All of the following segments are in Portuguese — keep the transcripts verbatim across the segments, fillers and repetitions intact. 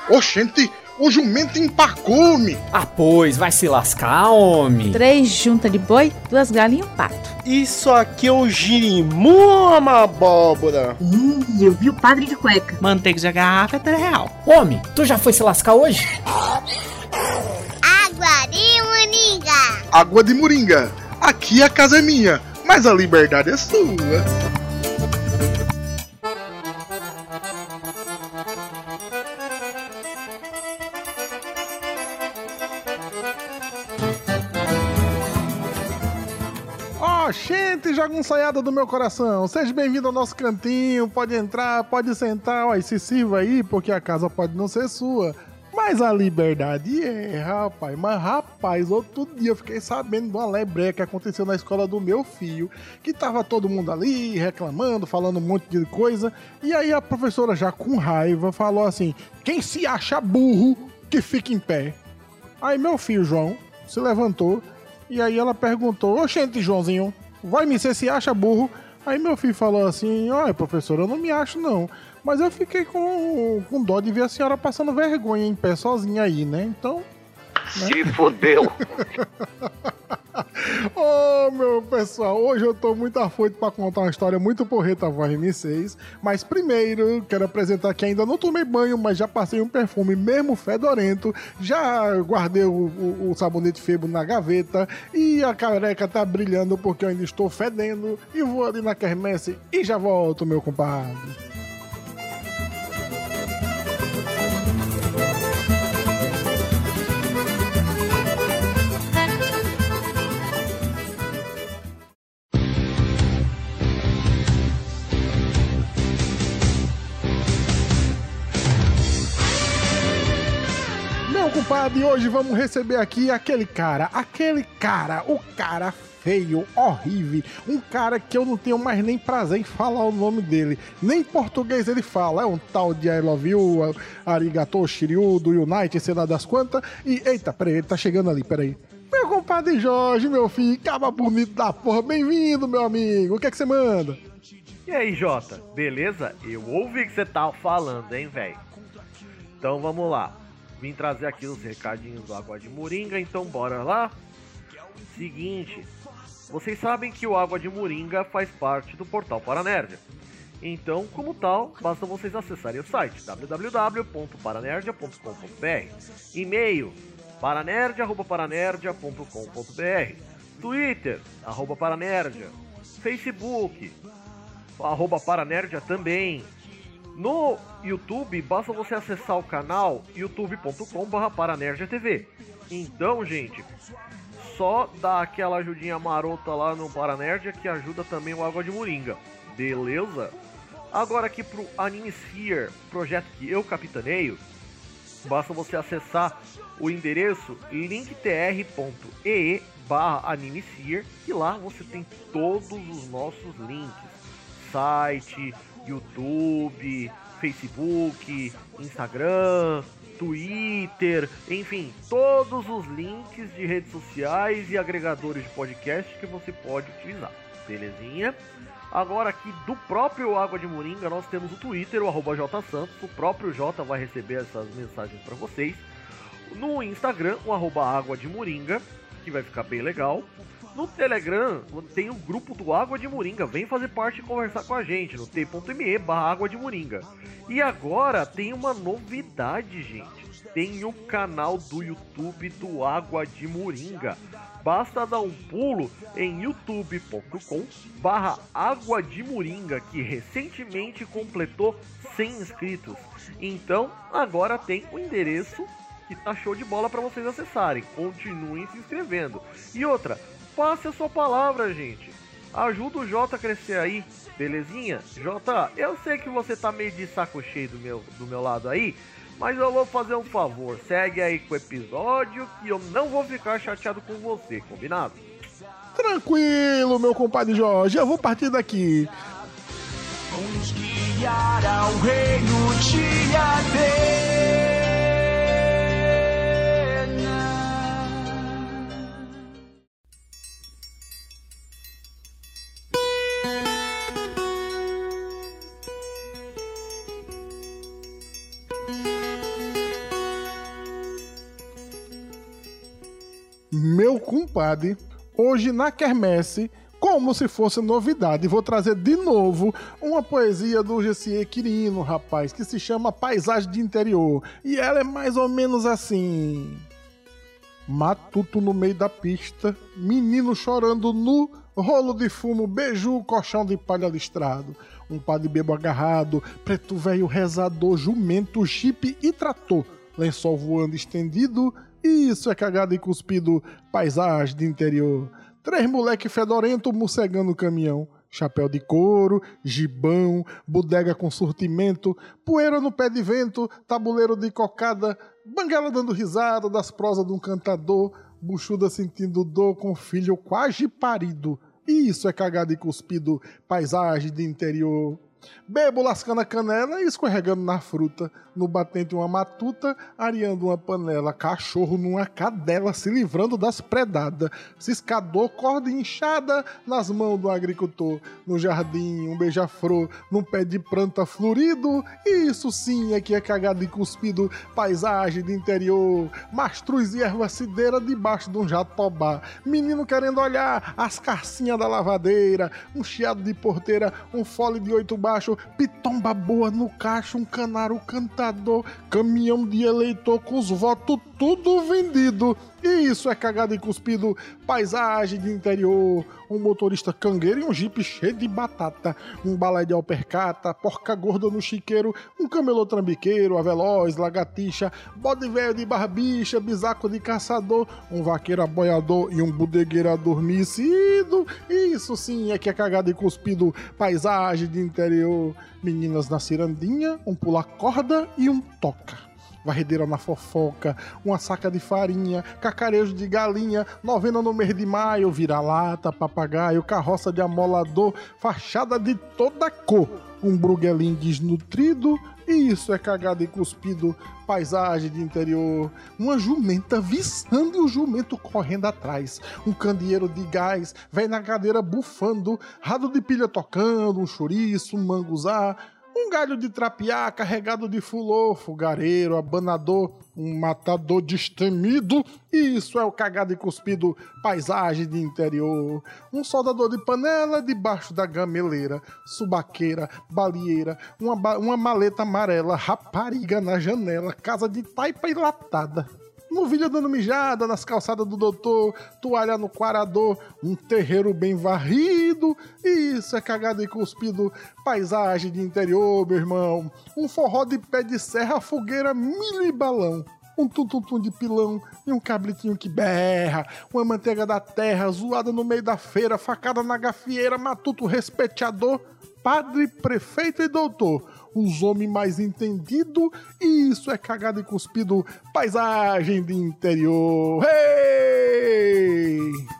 Oxente, o jumento empacou-me. Ah, pois, vai se lascar, homem. Três juntas de boi, duas galinhas e um pato. Isso aqui é o girimum, uma abóbora. Ih, eu vi o padre de cueca. Manteiga de garrafa é três real. Homem, tu já foi se lascar hoje? Água de moringa. Água de moringa. Aqui a casa é minha, mas a liberdade é sua. Gente, jagunçaiada do meu coração, seja bem-vindo ao nosso cantinho, pode entrar, pode sentar, ó, e se sirva aí, porque a casa pode não ser sua, mas a liberdade é, rapaz, mas rapaz, outro dia eu fiquei sabendo de uma lebreia que aconteceu na escola do meu filho, que tava todo mundo ali reclamando, falando um monte de coisa, e aí a professora já com raiva falou assim, quem se acha burro, que fica em pé. Aí meu filho João se levantou, e aí ela perguntou, oxente, Joãozinho, vai me ser se acha burro? Aí meu filho falou assim, olha, professor, eu não me acho não, mas eu fiquei com, com dó de ver a senhora passando vergonha em pé sozinha aí, né? Então... Né? Se fodeu! Ô, oh, meu pessoal, hoje eu tô muito afoito pra contar uma história muito porreta voz M seis, mas primeiro quero apresentar que ainda não tomei banho, mas já passei um perfume mesmo fedorento, já guardei o, o, o sabonete Febo na gaveta e a careca tá brilhando porque eu ainda estou fedendo e vou ali na quermesse e já volto, meu compadre. Compadre, hoje vamos receber aqui aquele cara, aquele cara, o cara feio, horrível, um cara que eu não tenho mais nem prazer em falar o nome dele, nem português ele fala, é um tal de I love you, arigato, shiryu, do Unite, sei lá das quantas, e eita, peraí, ele tá chegando ali, peraí. Meu compadre Jorge, meu filho, caba bonito da porra, bem-vindo, meu amigo, o que é que você manda? E aí, Jota, beleza? Eu ouvi que você tava falando, hein, velho? Então vamos lá. Vim trazer aqui os recadinhos do Água de Moringa, então bora lá? Seguinte, vocês sabem que o Água de Moringa faz parte do portal Paranerdia. Então, como tal, basta vocês acessarem o site w w w ponto paranerdia ponto com ponto b r, e-mail paranerdia arroba paranerdia ponto com ponto b r, Twitter, arroba paranerdia, Facebook, arroba paranerdia também. No YouTube, basta você acessar o canal youtube ponto com barra paranerdia T V. Então, gente, só dá aquela ajudinha marota lá no Paranerdia que ajuda também o Água de Moringa, beleza? Agora aqui pro Animesphere, projeto que eu capitaneio, basta você acessar o endereço linktr ponto e e barra Animesphere, e lá você tem todos os nossos links, site, YouTube, Facebook, Instagram, Twitter, enfim, todos os links de redes sociais e agregadores de podcast que você pode utilizar, belezinha? Agora aqui do próprio Água de Moringa nós temos o Twitter, o arroba jsantos, o próprio J vai receber essas mensagens para vocês. No Instagram, o arroba Água de Moringa, que vai ficar bem legal. No Telegram tem o grupo do Água de Moringa, vem fazer parte e conversar com a gente no t ponto m e barra Água de Moringa. E agora tem uma novidade, gente, tem o canal do YouTube do Água de Moringa. Basta dar um pulo em youtube ponto com barra Água de Moringa, que recentemente completou cem inscritos. Então agora tem o endereço que tá show de bola para vocês acessarem. Continuem se inscrevendo. E outra, passe a sua palavra, gente. Ajuda o Jota a crescer aí, belezinha? Jota, eu sei que você tá meio de saco cheio do meu, do meu lado aí, mas eu vou fazer um favor. Segue aí com o episódio que eu não vou ficar chateado com você, combinado? Tranquilo, meu compadre Jorge, eu vou partir daqui. Vamos guiar ao reino de Atena. Meu compadre, hoje na quermesse, como se fosse novidade, vou trazer de novo uma poesia do Gessie Quirino, rapaz, que se chama Paisagem de Interior. E ela é mais ou menos assim: matuto no meio da pista, menino chorando nu, rolo de fumo, beiju, colchão de palha listrado. Um padre bebo agarrado, preto velho rezador, jumento, jipe e trator. Lençol voando estendido, isso é cagado e cuspido, paisagem de interior. Três moleque fedorento morcegando o caminhão. Chapéu de couro, gibão, bodega com surtimento, poeira no pé de vento, tabuleiro de cocada, banguela dando risada das prosas de um cantador, buchuda sentindo dor com filho quase parido. Isso é cagado e cuspido, paisagem de interior. Bebo lascando a canela e escorregando na fruta, no batente uma matuta, areando uma panela, cachorro numa cadela se livrando das predadas, ciscador, corda inchada nas mãos do agricultor, no jardim um beija-flor, num pé de planta florido, isso sim é que é cagado e cuspido, paisagem de interior, mastruz e erva cideira debaixo de um jatobá, menino querendo olhar as carcinhas da lavadeira, um chiado de porteira, um fole de oito baixo, pitomba boa no cacho, um canário cantador, caminhão de eleitor com os votos tudo vendido. E isso é cagado e cuspido, paisagem de interior, um motorista cangueiro e um jipe cheio de batata, um balé de alpercata, porca gorda no chiqueiro, um camelô trambiqueiro, a veloz, lagartixa, bode velho de barbicha, bisaco de caçador, um vaqueiro aboiador e um bodegueiro adormecido. Isso sim é que é cagado e cuspido, paisagem de interior, meninas na cirandinha, um pula-corda e um toca. Varredeira na fofoca, uma saca de farinha, cacarejo de galinha, novena no mês de maio, vira-lata, papagaio, carroça de amolador, fachada de toda cor, um bruguelinho desnutrido, e isso é cagado e cuspido, paisagem de interior, uma jumenta viçando e o jumento correndo atrás, um candeeiro de gás, velho na cadeira bufando, rado de pilha tocando, um chouriço, um manguzá, um galho de trapiá carregado de fulô, fogareiro, abanador, um matador destemido, e isso é o cagado e cuspido, paisagem de interior. Um soldador de panela debaixo da gameleira, subaqueira, balieira, uma, ba- uma maleta amarela, rapariga na janela, casa de taipa e latada. Novilha dando mijada nas calçadas do doutor, toalha no quarador, um terreiro bem varrido, isso é cagado e cuspido, paisagem de interior, meu irmão. Um forró de pé de serra, fogueira, milho e balão. Um tum-tum-tum de pilão e um cabritinho que berra, uma manteiga da terra, zoada no meio da feira, facada na gafieira, matuto respeteador, padre, prefeito e doutor, os homens mais entendidos, e isso é cagado e cuspido, paisagem de interior. Hey!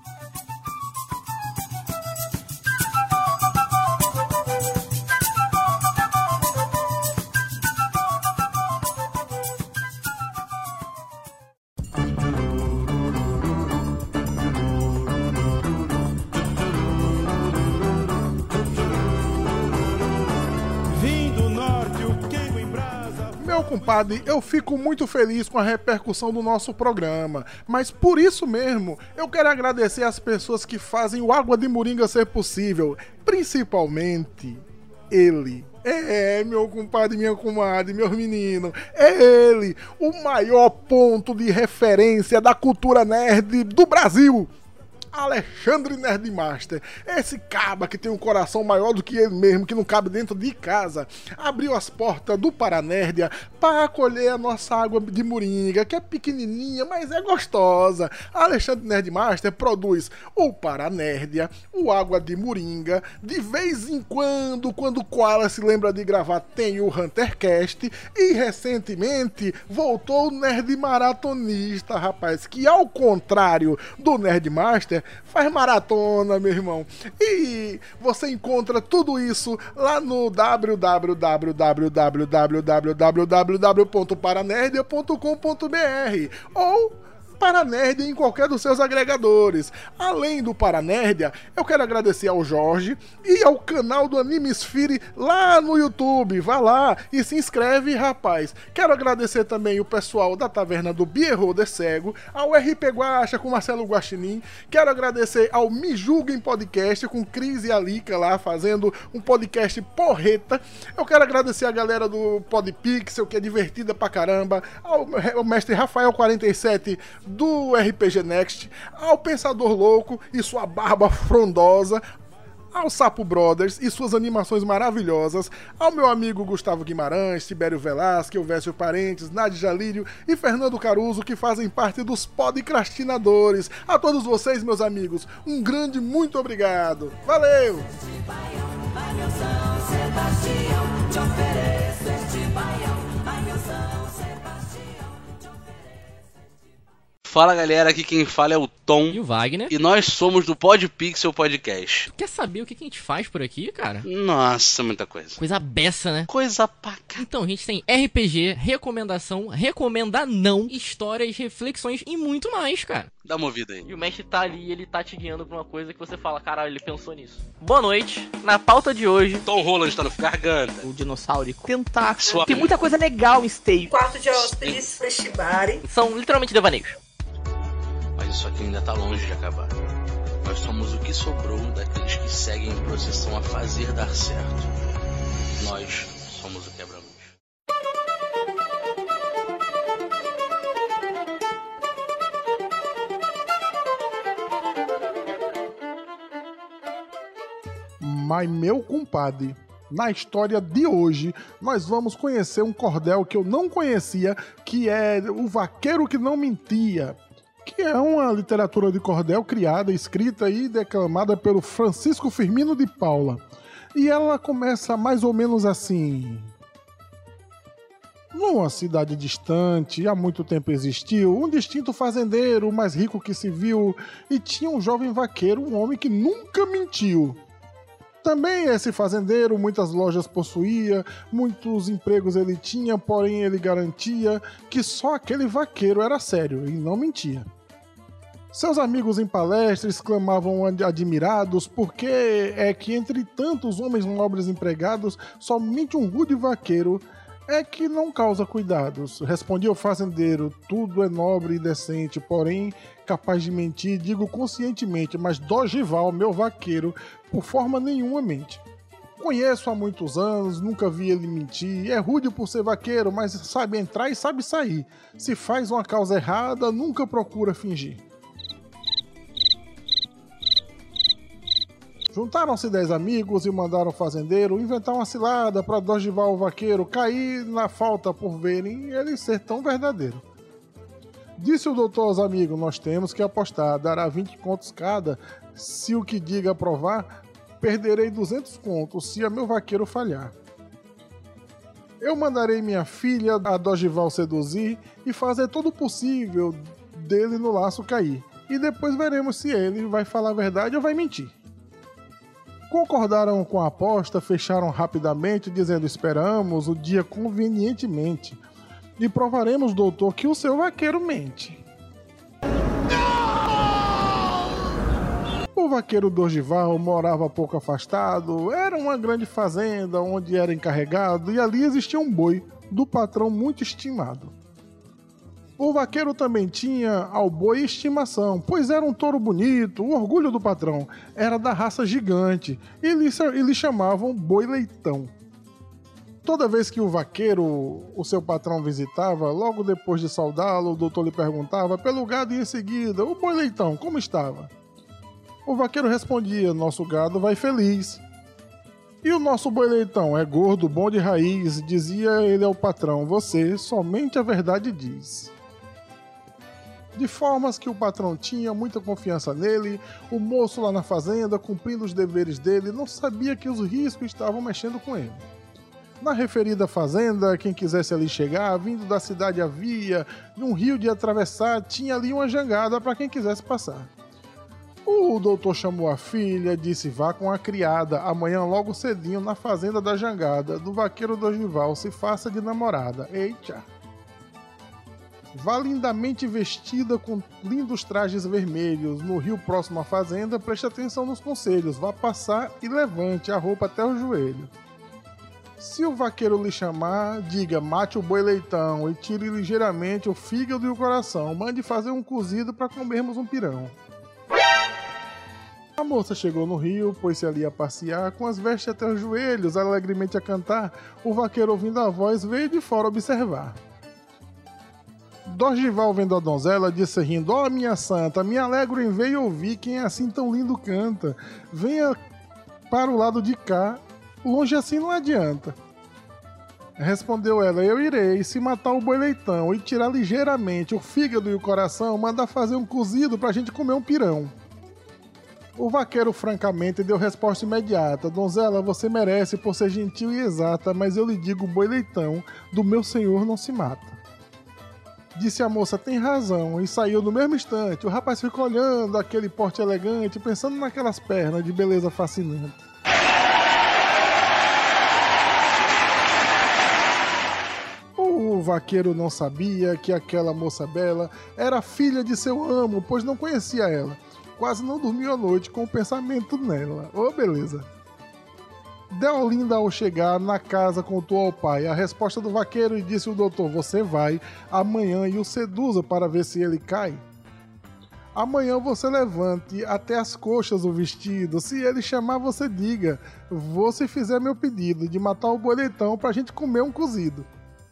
Meu compadre, eu fico muito feliz com a repercussão do nosso programa, mas por isso mesmo, eu quero agradecer às pessoas que fazem o Água de Moringa ser possível, principalmente ele. É, meu compadre, minha comadre, meus meninos, é ele, o maior ponto de referência da cultura nerd do Brasil. Alexandre Nerdmaster, esse caba que tem um coração maior do que ele mesmo, que não cabe dentro de casa, abriu as portas do Paranerdia para acolher a nossa água de moringa, que é pequenininha, mas é gostosa. Alexandre Nerdmaster produz o Paranerdia, o Água de Moringa, de vez em quando, quando o Koala se lembra de gravar, tem o HunterCast, e recentemente voltou o Nerd Maratonista, rapaz, que ao contrário do Nerdmaster, faz maratona, meu irmão. E você encontra tudo isso lá no w w w w w w w ponto paranerdia ponto com ponto b r ou Paranerdia em qualquer dos seus agregadores. Além do Paranerdia, eu quero agradecer ao Jorge e ao canal do Animesphere lá no YouTube. Vá lá e se inscreve, rapaz. Quero agradecer também o pessoal da Taverna do Bierro de Cego, ao R P Guacha com Marcelo Guaxinim. Quero agradecer ao Me Julguem Podcast com Cris e Alica lá fazendo um podcast porreta. Eu quero agradecer a galera do Podpixel, que é divertida pra caramba, ao, ao mestre Rafael quarenta e sete do R P G Next, ao Pensador Louco e sua barba frondosa, ao Sapo Brothers e suas animações maravilhosas, ao meu amigo Gustavo Guimarães, Tibério Velasque, Elvésio Parentes, Nádia Jalírio e Fernando Caruso, que fazem parte dos podcastinadores. A todos vocês, meus amigos, um grande muito obrigado. Valeu! Fala galera, aqui quem fala é o Tom e o Wagner, e nós somos do Podpixel Podcast. Quer saber o que a gente faz por aqui, cara? Nossa, muita coisa. Coisa beça, né? Coisa pra cá. Então, a gente tem R P G, recomendação, recomenda não, histórias, reflexões e muito mais, cara. Dá uma ouvida aí. E o mestre tá ali e ele tá te guiando pra uma coisa que você fala, caralho, ele pensou nisso. Boa noite. Na pauta de hoje, Tom Holland tá no garganta. O dinossaurico. Tentáculo. Sua... Tem muita coisa legal em Stay. Quarto de hóspedes, Festibari. São literalmente devaneios. Mas isso aqui ainda tá longe de acabar. Nós somos o que sobrou daqueles que seguem em procissão a fazer dar certo. Nós somos o quebra-luz. Mas meu compadre, na história de hoje, nós vamos conhecer um cordel que eu não conhecia, que é O Vaqueiro que Não Mentia, que é uma literatura de cordel criada, escrita e declamada pelo Francisco Firmino de Paula. E ela começa mais ou menos assim: numa cidade distante, há muito tempo existiu um distinto fazendeiro, o mais rico que se viu, e tinha um jovem vaqueiro, um homem que nunca mentiu. Também esse fazendeiro muitas lojas possuía, muitos empregos ele tinha, porém ele garantia que só aquele vaqueiro era sério e não mentia. Seus amigos em palestras clamavam admirados porque é que entre tantos homens nobres empregados, somente um rude vaqueiro é que não causa cuidados. Respondia o fazendeiro: tudo é nobre e decente, porém capaz de mentir, digo conscientemente, mas Dogival, meu vaqueiro, por forma nenhuma mente. Conheço há muitos anos, nunca vi ele mentir, é rude por ser vaqueiro, mas sabe entrar e sabe sair. Se faz uma causa errada, nunca procura fingir. Juntaram-se dez amigos e mandaram o fazendeiro inventar uma cilada para Dogival o vaqueiro cair na falta por verem ele ser tão verdadeiro. Disse o doutor aos amigos: nós temos que apostar, dará vinte contos cada, se o que diga aprovar, perderei duzentos contos se a meu vaqueiro falhar. Eu mandarei minha filha a Dogival seduzir e fazer todo o possível dele no laço cair, e depois veremos se ele vai falar a verdade ou vai mentir. Concordaram com a aposta, fecharam rapidamente, dizendo: esperamos o dia convenientemente e provaremos, doutor, que o seu vaqueiro mente. O vaqueiro Dogival morava pouco afastado, era uma grande fazenda onde era encarregado e ali existia um boi do patrão muito estimado. O vaqueiro também tinha ao boi estimação, pois era um touro bonito, o orgulho do patrão, era da raça gigante, e lhe, e lhe chamavam Boi Leitão. Toda vez que o vaqueiro, o seu patrão, visitava, logo depois de saudá-lo, o doutor lhe perguntava pelo gado e em seguida: o Boi Leitão, como estava? O vaqueiro respondia: nosso gado vai feliz. E o nosso Boi Leitão é gordo, bom de raiz, dizia ele ao patrão: você somente a verdade diz. De formas que o patrão tinha muita confiança nele, o moço lá na fazenda, cumprindo os deveres dele, não sabia que os riscos estavam mexendo com ele. Na referida fazenda, quem quisesse ali chegar, vindo da cidade havia, num rio de atravessar, tinha ali uma jangada para quem quisesse passar. O doutor chamou a filha, disse: vá com a criada, amanhã logo cedinho na fazenda da jangada, do vaqueiro Dogival, se faça de namorada. Eita! Vá lindamente vestida com lindos trajes vermelhos. No rio próximo à fazenda, preste atenção nos conselhos. Vá passar e levante a roupa até o joelho. Se o vaqueiro lhe chamar, diga, mate o boi leitão e tire ligeiramente o fígado e o coração. Mande fazer um cozido para comermos um pirão. A moça chegou no rio, pôs-se ali a passear, com as vestes até os joelhos, alegremente a cantar. O vaqueiro, ouvindo a voz, veio de fora observar. Dorgival, vendo a donzela, disse rindo, ó, oh, minha santa, me alegro em ver e ouvir quem assim tão lindo canta. Venha para o lado de cá, longe assim não adianta. Respondeu ela, eu irei, se matar o boi leitão e tirar ligeiramente o fígado e o coração, mandar fazer um cozido pra gente comer um pirão. O vaqueiro francamente deu resposta imediata, donzela, você merece por ser gentil e exata, mas eu lhe digo, o boi leitão do meu senhor não se mata. Disse a moça, tem razão, e saiu no mesmo instante. O rapaz ficou olhando aquele porte elegante, pensando naquelas pernas de beleza fascinante. O vaqueiro não sabia que aquela moça bela era filha de seu amo, pois não conhecia ela. Quase não dormiu a noite com o pensamento nela. Ô, beleza. Deolinda, ao chegar na casa, contou ao pai a resposta do vaqueiro e disse o doutor, você vai amanhã e o seduza para ver se ele cai. Amanhã você levante até as coxas o vestido, se ele chamar você diga, vou se fizer meu pedido de matar o boi leitão pra gente comer um cozido.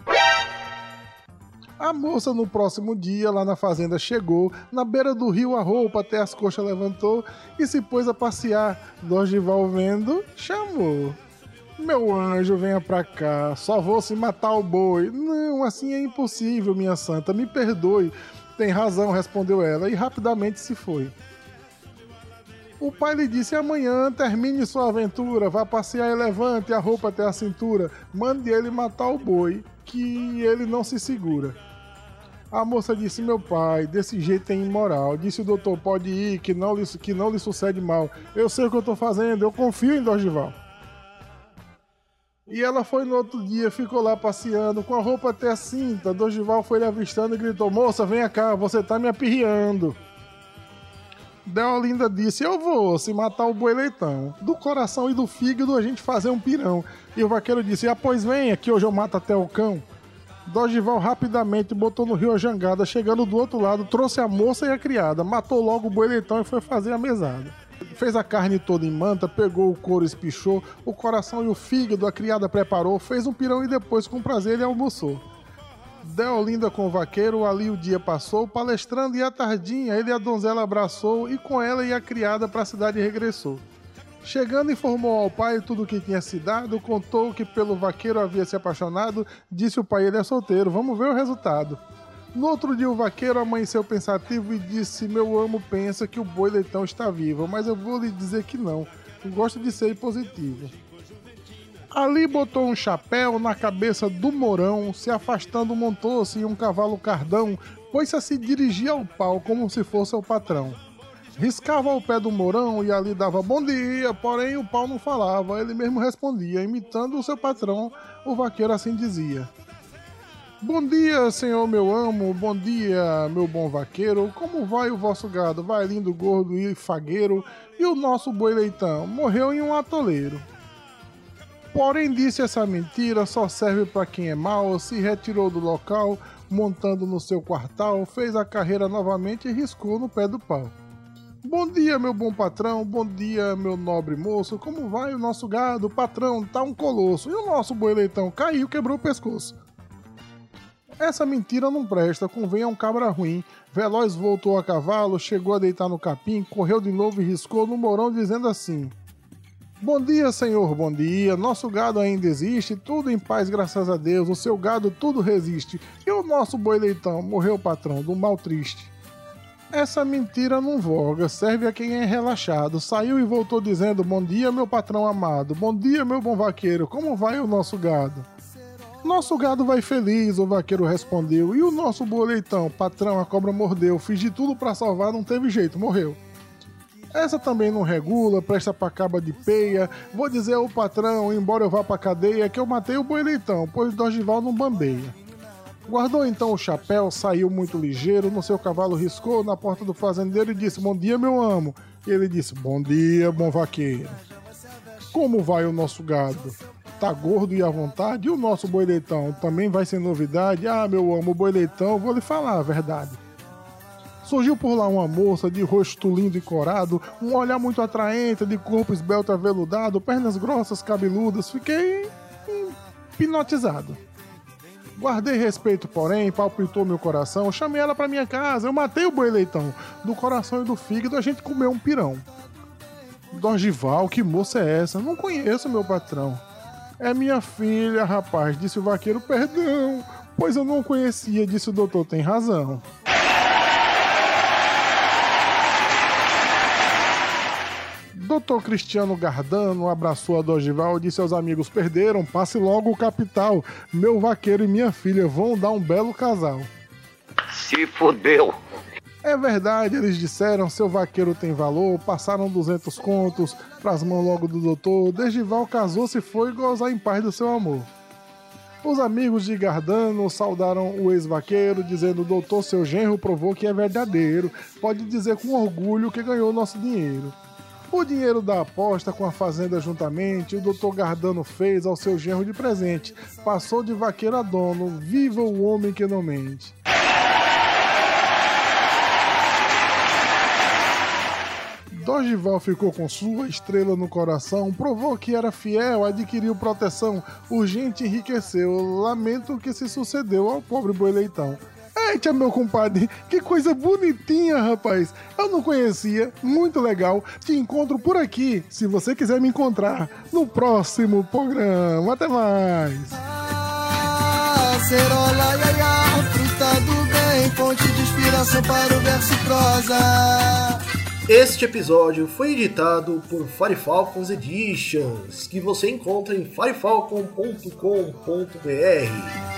A moça no próximo dia lá na fazenda chegou, na beira do rio a roupa até as coxas levantou e se pôs a passear. Dorgival vendo, chamou. Meu anjo, venha pra cá, só vou se matar o boi. Não, assim é impossível, minha santa, me perdoe. Tem razão, respondeu ela e rapidamente se foi. O pai lhe disse, amanhã termine sua aventura, vá passear e levante a roupa até a cintura, mande ele matar o boi, que ele não se segura. A moça disse, meu pai, desse jeito é imoral. Disse o doutor, pode ir, que não lhe, que não lhe sucede mal. Eu sei o que eu tô fazendo, eu confio em Dorgival. E ela foi no outro dia, ficou lá passeando, com a roupa até a cinta. Dorgival foi lhe avistando e gritou, moça, venha cá, você tá me apirriando. Deolinda disse, eu vou, se matar o boi leitão. Do coração e do fígado a gente fazer um pirão. E o vaqueiro disse, ah, pois venha, que hoje eu mato até o cão. Dorgival rapidamente botou no rio a jangada, chegando do outro lado, trouxe a moça e a criada, matou logo o boi leitão e foi fazer a mesada. Fez a carne toda em manta, pegou o couro, espichou, o coração e o fígado a criada preparou, fez um pirão e depois com prazer ele almoçou. Deolinda com o vaqueiro, ali o dia passou, palestrando e à tardinha ele a donzela abraçou e com ela e a criada para a cidade regressou. Chegando, informou ao pai tudo o que tinha se dado, contou que pelo vaqueiro havia se apaixonado, disse o pai, ele é solteiro, vamos ver o resultado. No outro dia o vaqueiro amanheceu pensativo e disse, meu amo pensa que o boi leitão está vivo, mas eu vou lhe dizer que não, gosto de ser positivo. Ali botou um chapéu na cabeça do Mourão, se afastando montou-se em um cavalo cardão, pôs-se a se dirigir ao pau como se fosse o patrão. Riscava ao pé do Mourão e ali dava bom dia, porém o pau não falava, ele mesmo respondia, imitando o seu patrão, o vaqueiro assim dizia. Bom dia, senhor meu amo, bom dia, meu bom vaqueiro, como vai o vosso gado? Vai lindo, gordo e fagueiro, e o nosso boi leitão morreu em um atoleiro. Porém disse essa mentira, só serve para quem é mau, se retirou do local, montando no seu quartal, fez a carreira novamente e riscou no pé do pau. Bom dia, meu bom patrão, bom dia, meu nobre moço, como vai o nosso gado? Patrão, tá um colosso, e o nosso boi leitão caiu, quebrou o pescoço. Essa mentira não presta, convém a um cabra ruim. Veloz voltou a cavalo, chegou a deitar no capim, correu de novo e riscou no Mourão dizendo assim: bom dia, senhor, bom dia, nosso gado ainda existe, tudo em paz, graças a Deus, o seu gado tudo resiste, e o nosso boi leitão morreu, patrão, do mal triste. Essa mentira não voga, serve a quem é relaxado. Saiu e voltou dizendo, bom dia, meu patrão amado, bom dia, meu bom vaqueiro, como vai o nosso gado? Nosso gado vai feliz, o vaqueiro respondeu, e o nosso boi leitão, patrão, a cobra mordeu, fiz de tudo pra salvar, não teve jeito, morreu. Essa também não regula, presta pra caba de peia, vou dizer ao patrão, embora eu vá pra cadeia, que eu matei o boi leitão, pois Dorgival não bambeia. Guardou então o chapéu, saiu muito ligeiro, no seu cavalo riscou na porta do fazendeiro e disse: bom dia, meu amo. E ele disse: bom dia, bom vaqueiro. Como vai o nosso gado? Tá gordo e à vontade? E o nosso boi leitão também vai ser novidade? Ah, meu amo, o boi leitão, vou lhe falar a verdade. Surgiu por lá uma moça de rosto lindo e corado, um olhar muito atraente, de corpo esbelto aveludado, pernas grossas, cabeludas. Fiquei hipnotizado. Guardei respeito, porém, palpitou meu coração. Chamei ela pra minha casa, eu matei o boi leitão. Do coração e do fígado a gente comeu um pirão. Dorgival, que moça é essa? Não conheço meu patrão. É minha filha, rapaz, disse o vaqueiro. Perdão, pois eu não conhecia, disse o doutor. Tem razão. Doutor Cristiano Gardano abraçou a Dorgival e disse aos amigos: perderam, passe logo o capital. Meu vaqueiro e minha filha vão dar um belo casal. Se fodeu. É verdade, eles disseram, seu vaqueiro tem valor. Passaram duzentos contos pras mãos logo do doutor. Dorgival casou-se e foi gozar em paz do seu amor. Os amigos de Gardano saudaram o ex-vaqueiro, dizendo: doutor, seu genro provou que é verdadeiro. Pode dizer com orgulho que ganhou nosso dinheiro. O dinheiro da aposta com a fazenda juntamente, o doutor Gardano fez ao seu genro de presente. Passou de vaqueiro a dono, viva o homem que não mente. Dorgival ficou com sua estrela no coração, provou que era fiel, adquiriu proteção, urgente enriqueceu, lamento que se sucedeu ao pobre boi leitão. Eita, meu compadre, que coisa bonitinha, rapaz. Eu não conhecia, muito legal. Te encontro por aqui, se você quiser me encontrar, no próximo programa. Até mais. Acerola, iaia, fruta do bem, fonte de inspiração para o verso e prosa. Este episódio foi editado por Firefalcons Editions, que você encontra em firefalcon ponto com ponto b r.